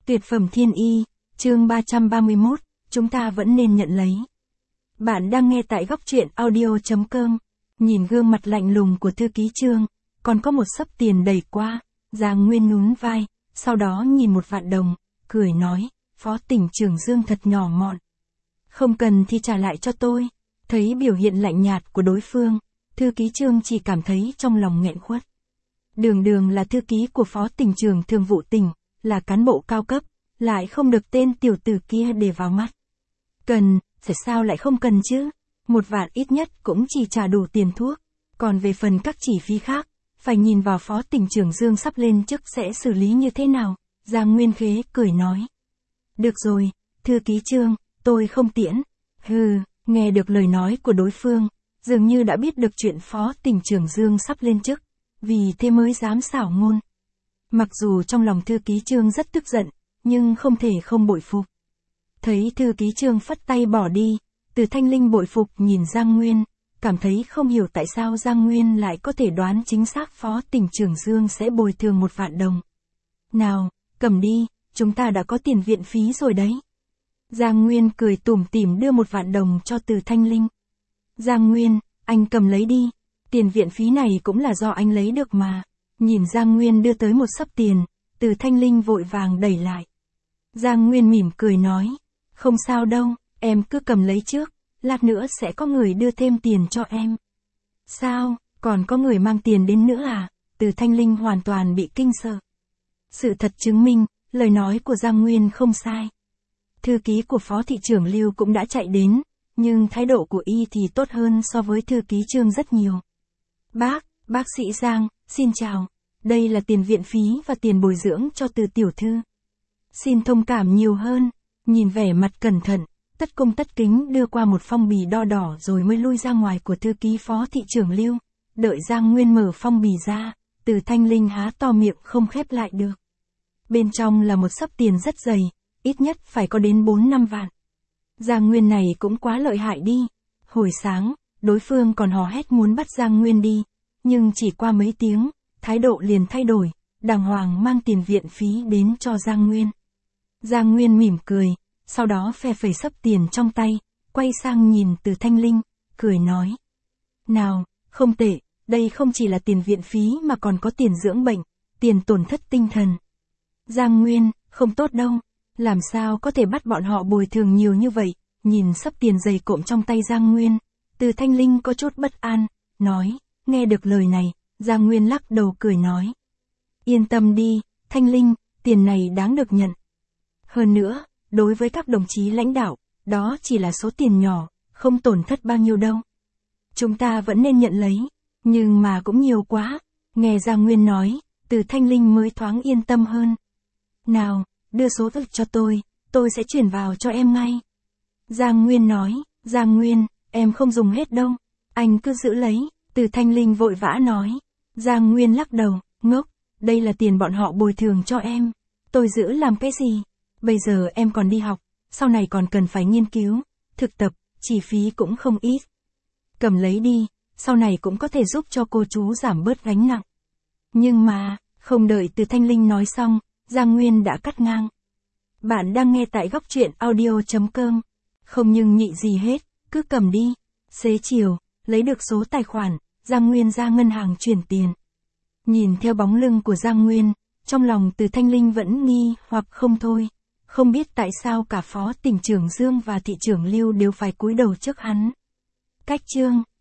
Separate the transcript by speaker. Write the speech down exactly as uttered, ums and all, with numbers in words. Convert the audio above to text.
Speaker 1: Tuyệt phẩm thiên y, chương ba trăm ba mươi mốt, chúng ta vẫn nên nhận lấy. Bạn đang nghe tại góc truyện audio.com. Nhìn gương mặt lạnh lùng của thư ký Trương, còn có một xấp tiền đẩy qua, Giang Nguyên nhún vai, sau đó nhìn một vạn đồng, cười nói, Phó tỉnh trưởng Dương thật nhỏ mọn. Không cần thì trả lại cho tôi. Thấy biểu hiện lạnh nhạt của đối phương, thư ký Trương chỉ cảm thấy trong lòng nghẹn khuất. Đường đường là thư ký của Phó tỉnh trưởng Thường vụ tỉnh, là cán bộ cao cấp, lại không được tên tiểu tử kia để vào mắt. Cần, phải sao lại không cần chứ? Một vạn ít nhất cũng chỉ trả đủ tiền thuốc, còn về phần các chi phí khác, phải nhìn vào Phó tỉnh trưởng Dương sắp lên chức sẽ xử lý như thế nào. Giang Nguyên Khế cười nói. Được rồi, thư ký Trương, tôi không tiễn. Hừ, nghe được lời nói của đối phương, dường như đã biết được chuyện Phó tỉnh trưởng Dương sắp lên chức, vì thế mới dám xảo ngôn. Mặc dù trong lòng thư ký Trương rất tức giận, nhưng không thể không bội phục. Thấy thư ký Trương phất tay bỏ đi, Từ Thanh Linh bội phục nhìn Giang Nguyên, cảm thấy không hiểu tại sao Giang Nguyên lại có thể đoán chính xác Phó tỉnh trưởng Dương sẽ bồi thường một vạn đồng. Nào, cầm đi, chúng ta đã có tiền viện phí rồi đấy. Giang Nguyên cười tủm tỉm đưa một vạn đồng cho Từ Thanh Linh. Giang Nguyên, anh cầm lấy đi, tiền viện phí này cũng là do anh lấy được mà. Nhìn Giang Nguyên đưa tới một xấp tiền, Từ Thanh Linh vội vàng đẩy lại. Giang Nguyên mỉm cười nói, không sao đâu, em cứ cầm lấy trước, lát nữa sẽ có người đưa thêm tiền cho em. Sao, còn có người mang tiền đến nữa à? Từ Thanh Linh hoàn toàn bị kinh sợ. Sự thật chứng minh, lời nói của Giang Nguyên không sai. Thư ký của Phó thị trưởng Lưu cũng đã chạy đến, nhưng thái độ của y thì tốt hơn so với thư ký Trương rất nhiều. Bác, bác sĩ Giang, xin chào. Đây là tiền viện phí và tiền bồi dưỡng cho Từ tiểu thư. Xin thông cảm nhiều hơn. Nhìn vẻ mặt cẩn thận, tất cung tất kính đưa qua một phong bì đo đỏ rồi mới lui ra ngoài của thư ký Phó thị trưởng Lưu. Đợi Giang Nguyên mở phong bì ra, Từ Thanh Linh há to miệng không khép lại được. Bên trong là một xấp tiền rất dày, ít nhất phải có đến bốn năm vạn. Giang Nguyên này cũng quá lợi hại đi. Hồi sáng, đối phương còn hò hét muốn bắt Giang Nguyên đi, nhưng chỉ qua mấy tiếng, thái độ liền thay đổi, đàng hoàng mang tiền viện phí đến cho Giang Nguyên. Giang Nguyên mỉm cười, sau đó phe phẩy xấp tiền trong tay, quay sang nhìn Từ Thanh Linh, cười nói. Nào, không tệ, đây không chỉ là tiền viện phí mà còn có tiền dưỡng bệnh, tiền tổn thất tinh thần. Giang Nguyên, không tốt đâu, làm sao có thể bắt bọn họ bồi thường nhiều như vậy? Nhìn xấp tiền dày cộm trong tay Giang Nguyên, Từ Thanh Linh có chút bất an, nói, nghe được lời này, Giang Nguyên lắc đầu cười nói. Yên tâm đi, Thanh Linh, tiền này đáng được nhận. Hơn nữa, đối với các đồng chí lãnh đạo, đó chỉ là số tiền nhỏ, không tổn thất bao nhiêu đâu. Chúng ta vẫn nên nhận lấy, nhưng mà cũng nhiều quá. Nghe Giang Nguyên nói, Từ Thanh Linh mới thoáng yên tâm hơn. Nào, đưa số thực cho tôi, tôi sẽ chuyển vào cho em ngay. Giang Nguyên nói, Giang Nguyên, em không dùng hết đâu, anh cứ giữ lấy. Từ Thanh Linh vội vã nói. Giang Nguyên lắc đầu, ngốc, đây là tiền bọn họ bồi thường cho em. Tôi giữ làm cái gì? Bây giờ em còn đi học, sau này còn cần phải nghiên cứu, thực tập, chi phí cũng không ít. Cầm lấy đi, sau này cũng có thể giúp cho cô chú giảm bớt gánh nặng. Nhưng mà, không đợi Từ Thanh Linh nói xong, Giang Nguyên đã cắt ngang. Bạn đang nghe tại góc truyện audio.com. Không nhưng nhị gì hết, cứ cầm đi. Xế chiều, lấy được số tài khoản, Giang Nguyên ra ngân hàng chuyển tiền. Nhìn theo bóng lưng của Giang Nguyên, trong lòng Từ Thanh Linh vẫn nghi hoặc không thôi. Không biết tại sao cả Phó tỉnh trưởng Dương và thị trưởng Lưu đều phải cúi đầu trước hắn. Cách chương,